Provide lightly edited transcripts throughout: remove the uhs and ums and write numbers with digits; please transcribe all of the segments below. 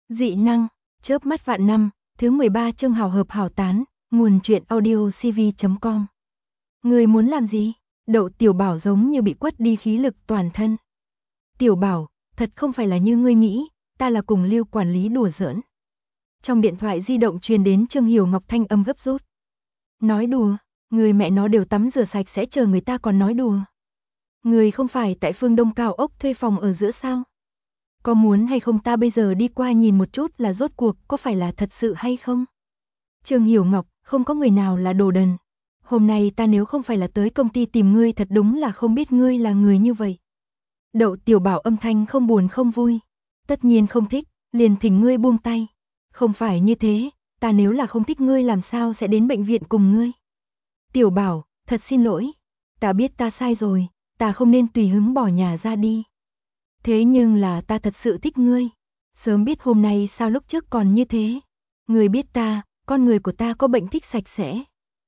Dị năng, chớp mắt vạn năm, thứ 13 chương hào hợp hảo tán, nguồn truyện audio cv.com. Người muốn làm gì? Đậu Tiểu Bảo giống như bị quất đi khí lực toàn thân. Tiểu Bảo, thật không phải là như ngươi nghĩ, ta là cùng Lưu quản lý đùa giỡn. Trong điện thoại di động truyền đến Trương Hiểu Ngọc thanh âm gấp rút. Nói đùa, người mẹ nó đều tắm rửa sạch sẽ chờ người ta còn nói đùa. Người không phải tại Phương Đông cao ốc thuê phòng ở giữa sao? Có muốn hay không ta bây giờ đi qua nhìn một chút là rốt cuộc có phải là thật sự hay không? Trương Hiểu Ngọc, không có người nào là đồ đần. Hôm nay ta nếu không phải là tới công ty tìm ngươi thật đúng là không biết ngươi là người như vậy. Đậu Tiểu Bảo âm thanh không buồn không vui. Tất nhiên không thích, liền thỉnh ngươi buông tay. Không phải như thế, ta nếu là không thích ngươi làm sao sẽ đến bệnh viện cùng ngươi. Tiểu Bảo, thật xin lỗi. Ta biết ta sai rồi, ta không nên tùy hứng bỏ nhà ra đi. Thế nhưng là ta thật sự thích ngươi. Sớm biết hôm nay sao lúc trước còn như thế. Ngươi biết ta, con người của ta có bệnh thích sạch sẽ.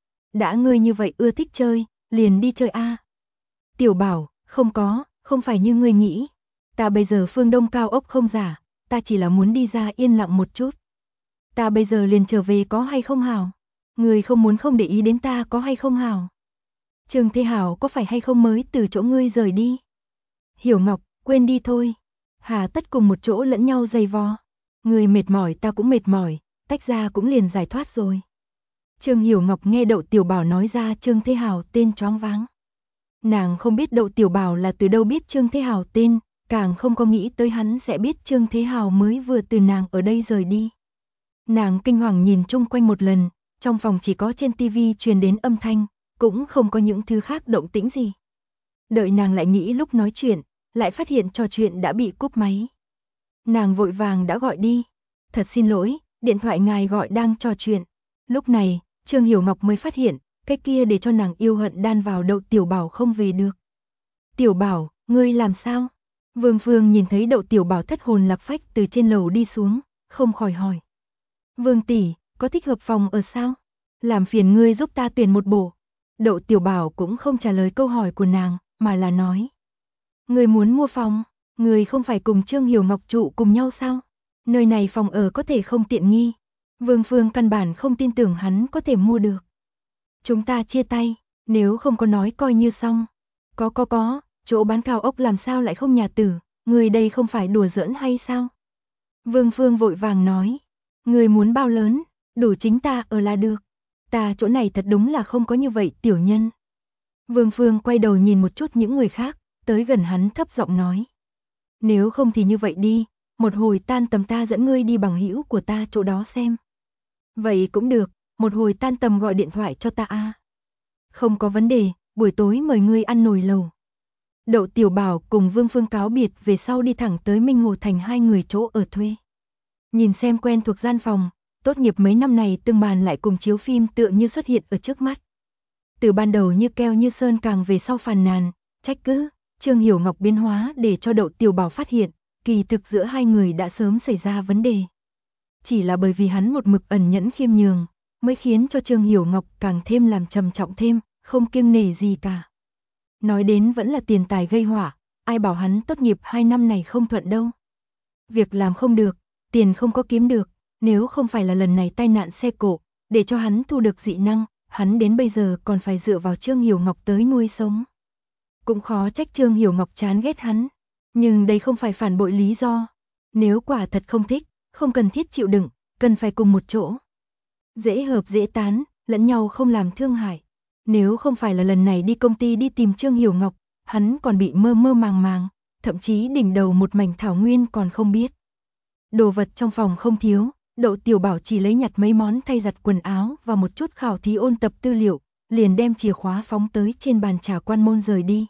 Đã ngươi như vậy ưa thích chơi, liền đi chơi a. Tiểu Bảo, không phải như ngươi nghĩ. Ta bây giờ Phương Đông cao ốc không giả, ta chỉ là muốn đi ra yên lặng một chút. Ta bây giờ liền trở về có hay không hảo? Ngươi không muốn không để ý đến ta có hay không hảo? Trương Thế Hảo có phải hay không mới từ chỗ ngươi rời đi? Hiểu Ngọc, quên đi thôi. Hà tất cùng một chỗ lẫn nhau dày vò. Ngươi mệt mỏi ta cũng mệt mỏi, tách ra cũng liền giải thoát rồi. Trương Hiểu Ngọc nghe Đậu Tiểu Bảo nói ra Trương Thế Hảo tên choáng váng. Nàng không biết Đậu Tiểu Bảo là từ đâu biết Trương Thế Hảo tên, càng không có nghĩ tới hắn sẽ biết Trương Thế Hảo mới vừa từ nàng ở đây rời đi. Nàng kinh hoàng nhìn chung quanh một lần, trong phòng chỉ có trên tivi truyền đến âm thanh, cũng không có những thứ khác động tĩnh gì. Đợi nàng lại nghĩ lúc nói chuyện, lại phát hiện trò chuyện đã bị cúp máy. Nàng vội vàng đã gọi đi. Thật xin lỗi, điện thoại ngài gọi đang trò chuyện. Lúc này, Trương Hiểu Ngọc mới phát hiện, cái kia để cho nàng yêu hận đan vào Đậu Tiểu Bảo không về được. Tiểu Bảo, ngươi làm sao? Vương Phương nhìn thấy Đậu Tiểu Bảo thất hồn lạc phách từ trên lầu đi xuống, không khỏi hỏi. Vương tỷ, có thích hợp phòng ở sao? Làm phiền ngươi giúp ta tuyển một bộ. Đậu Tiểu Bảo cũng không trả lời câu hỏi của nàng, mà là nói. Ngươi muốn mua phòng, ngươi không phải cùng Trương Hiểu Ngọc trụ cùng nhau sao? Nơi này phòng ở có thể không tiện nghi. Vương Phương căn bản không tin tưởng hắn có thể mua được. Chúng ta chia tay, nếu không có nói coi như xong. Có, chỗ bán cao ốc làm sao lại không nhà tử, người đây không phải đùa giỡn hay sao? Vương Phương vội vàng nói, người muốn bao lớn, đủ chính ta ở là được. Ta chỗ này thật đúng là không có như vậy tiểu nhân. Vương Phương quay đầu nhìn một chút những người khác, tới gần hắn thấp giọng nói. Nếu không thì như vậy đi, một hồi tan tầm ta dẫn ngươi đi bằng hữu của ta chỗ đó xem. Vậy cũng được, một hồi tan tầm gọi điện thoại cho ta a. Không có vấn đề, buổi tối mời ngươi ăn nồi lẩu. Đậu Tiểu Bảo cùng Vương Phương cáo biệt về sau đi thẳng tới Minh Hồ Thành hai người chỗ ở thuê. Nhìn xem quen thuộc gian phòng, tốt nghiệp mấy năm này từng màn lại cùng chiếu phim tựa như xuất hiện ở trước mắt. Từ ban đầu như keo như sơn càng về sau phàn nàn, trách cứ, Trương Hiểu Ngọc biến hóa để cho Đậu Tiểu Bảo phát hiện, kỳ thực giữa hai người đã sớm xảy ra vấn đề. Chỉ là bởi vì hắn một mực ẩn nhẫn khiêm nhường, mới khiến cho Trương Hiểu Ngọc càng thêm làm trầm trọng thêm, không kiêng nể gì cả. Nói đến vẫn là tiền tài gây họa, ai bảo hắn tốt nghiệp 2 năm này không thuận đâu. Việc làm không được, tiền không có kiếm được, nếu không phải là lần này tai nạn xe cộ, để cho hắn thu được dị năng, hắn đến bây giờ còn phải dựa vào Trương Hiểu Ngọc tới nuôi sống. Cũng khó trách Trương Hiểu Ngọc chán ghét hắn, nhưng đây không phải phản bội lý do. Nếu quả thật không thích, không cần thiết chịu đựng, cần phải cùng một chỗ. Dễ hợp dễ tán, lẫn nhau không làm thương hại. Nếu không phải là lần này đi công ty đi tìm Trương Hiểu Ngọc, hắn còn bị mơ mơ màng màng, thậm chí đỉnh đầu một mảnh thảo nguyên còn không biết. Đồ vật trong phòng không thiếu, Đậu Tiểu Bảo chỉ lấy nhặt mấy món thay giặt quần áo và một chút khảo thí ôn tập tư liệu, liền đem chìa khóa phóng tới trên bàn trà quan môn rời đi.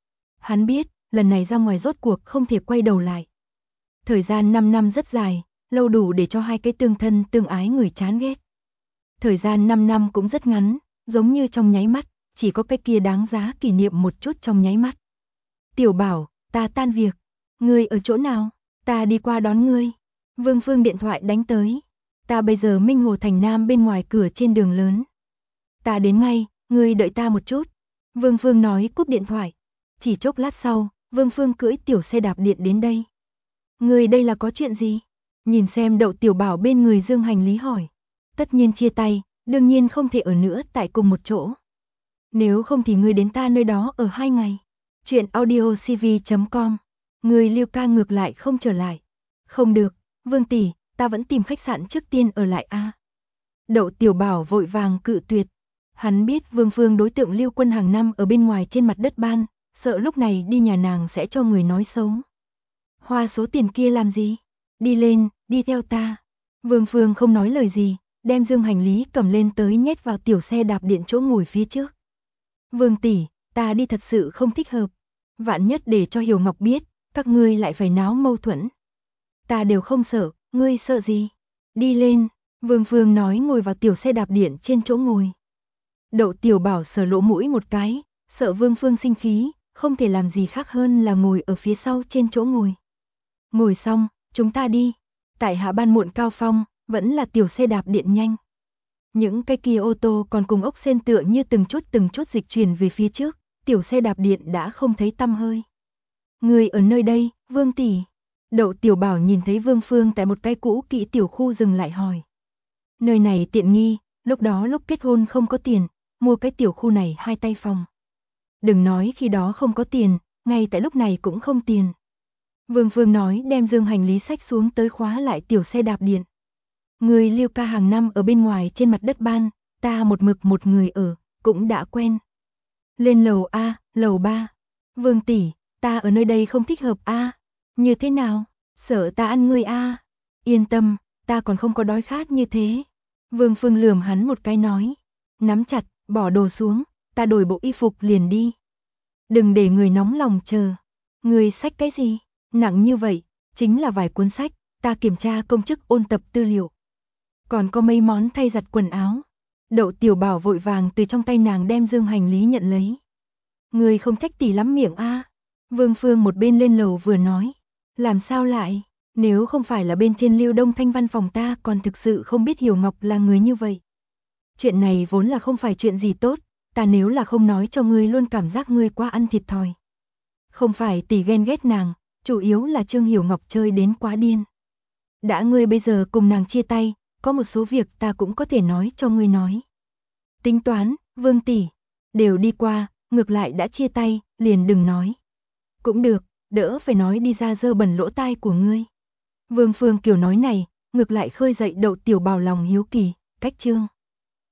Hắn biết, lần này ra ngoài rốt cuộc không thể quay đầu lại. Thời gian 5 năm rất dài, lâu đủ để cho hai cái tương thân tương ái người chán ghét. Thời gian 5 năm cũng rất ngắn, giống như trong nháy mắt, chỉ có cái kia đáng giá kỷ niệm một chút trong nháy mắt. Tiểu Bảo, ta tan việc, ngươi ở chỗ nào, ta đi qua đón ngươi. Vương Phương điện thoại đánh tới, ta bây giờ Minh Hồ Thành Nam bên ngoài cửa trên đường lớn. Ta đến ngay, ngươi đợi ta một chút. Vương Phương nói cúp điện thoại. Chỉ chốc lát sau, Vương Phương cưỡi tiểu xe đạp điện đến đây. Ngươi đây là có chuyện gì? Nhìn xem Đậu Tiểu Bảo bên người dương hành lý hỏi. Tất nhiên chia tay, đương nhiên không thể ở nữa tại cùng một chỗ. Nếu không thì ngươi đến ta nơi đó ở 2 ngày. Chuyện audiocv.com. Người Liêu ca ngược lại không trở lại. Không được, Vương tỷ, ta vẫn tìm khách sạn trước tiên ở lại a. Đậu Tiểu Bảo vội vàng cự tuyệt. Hắn biết Vương Phương đối tượng Lưu Quân hàng năm ở bên ngoài trên mặt đất ban, sợ lúc này đi nhà nàng sẽ cho người nói xấu. Hoa số tiền kia làm gì? Đi lên, đi theo ta. Vương Phương không nói lời gì, đem dương hành lý cầm lên tới nhét vào tiểu xe đạp điện chỗ ngồi phía trước. Vương tỷ, ta đi thật sự không thích hợp. Vạn nhất để cho Hiểu Ngọc biết, các ngươi lại phải náo mâu thuẫn. Ta đều không sợ, ngươi sợ gì? Đi lên, Vương Phương nói ngồi vào tiểu xe đạp điện trên chỗ ngồi. Đậu Tiểu Bảo sờ lỗ mũi một cái, sợ Vương Phương sinh khí, không thể làm gì khác hơn là ngồi ở phía sau trên chỗ ngồi. Ngồi xong, chúng ta đi. Tại hạ ban muộn cao phong, vẫn là tiểu xe đạp điện nhanh. Những cái kia ô tô còn cùng ốc sên tựa như từng chút dịch chuyển về phía trước, tiểu xe đạp điện đã không thấy tăm hơi. Người ở nơi đây, Vương tỷ. Đậu Tiểu Bảo nhìn thấy Vương Phương tại một cái cũ kỹ tiểu khu dừng lại hỏi. Nơi này tiện nghi, lúc đó lúc kết hôn không có tiền, mua cái tiểu khu này 2 tay phòng. Đừng nói khi đó không có tiền, ngay tại lúc này cũng không tiền. Vương Phương nói đem dương hành lý xách xuống tới khóa lại tiểu xe đạp điện. Người Liêu ca hàng năm ở bên ngoài trên mặt đất ban, ta một mực một người ở, cũng đã quen. Lên lầu A, lầu 3. Vương tỷ, ta ở nơi đây không thích hợp A. Như thế nào? Sợ ta ăn ngươi A. Yên tâm, ta còn không có đói khát như thế. Vương Phương lườm hắn một cái nói. Nắm chặt, bỏ đồ xuống, ta đổi bộ y phục liền đi. Đừng để người nóng lòng chờ. Người xách cái gì? Nặng như vậy, chính là vài cuốn sách, ta kiểm tra công chức ôn tập tư liệu. Còn có mấy món thay giặt quần áo. Đậu Tiểu Bảo vội vàng từ trong tay nàng đem dương hành lý nhận lấy. Người không trách tỷ lắm miệng a. Vương Phương một bên lên lầu vừa nói. Làm sao lại, nếu không phải là bên trên Lưu Đông Thanh văn phòng ta còn thực sự không biết Hiểu Ngọc là người như vậy. Chuyện này vốn là không phải chuyện gì tốt, ta nếu là không nói cho ngươi luôn cảm giác ngươi quá ăn thiệt thòi. Không phải tỷ ghen ghét nàng, chủ yếu là Trương Hiểu Ngọc chơi đến quá điên. Đã ngươi bây giờ cùng nàng chia tay, có một số việc ta cũng có thể nói cho ngươi nói. Tính toán, Vương tỷ, đều đi qua, ngược lại đã chia tay, liền đừng nói. Cũng được, đỡ phải nói đi ra dơ bẩn lỗ tai của ngươi. Vương Phương kiểu nói này, ngược lại khơi dậy Đậu Tiểu Bảo lòng hiếu kỳ, cách Trương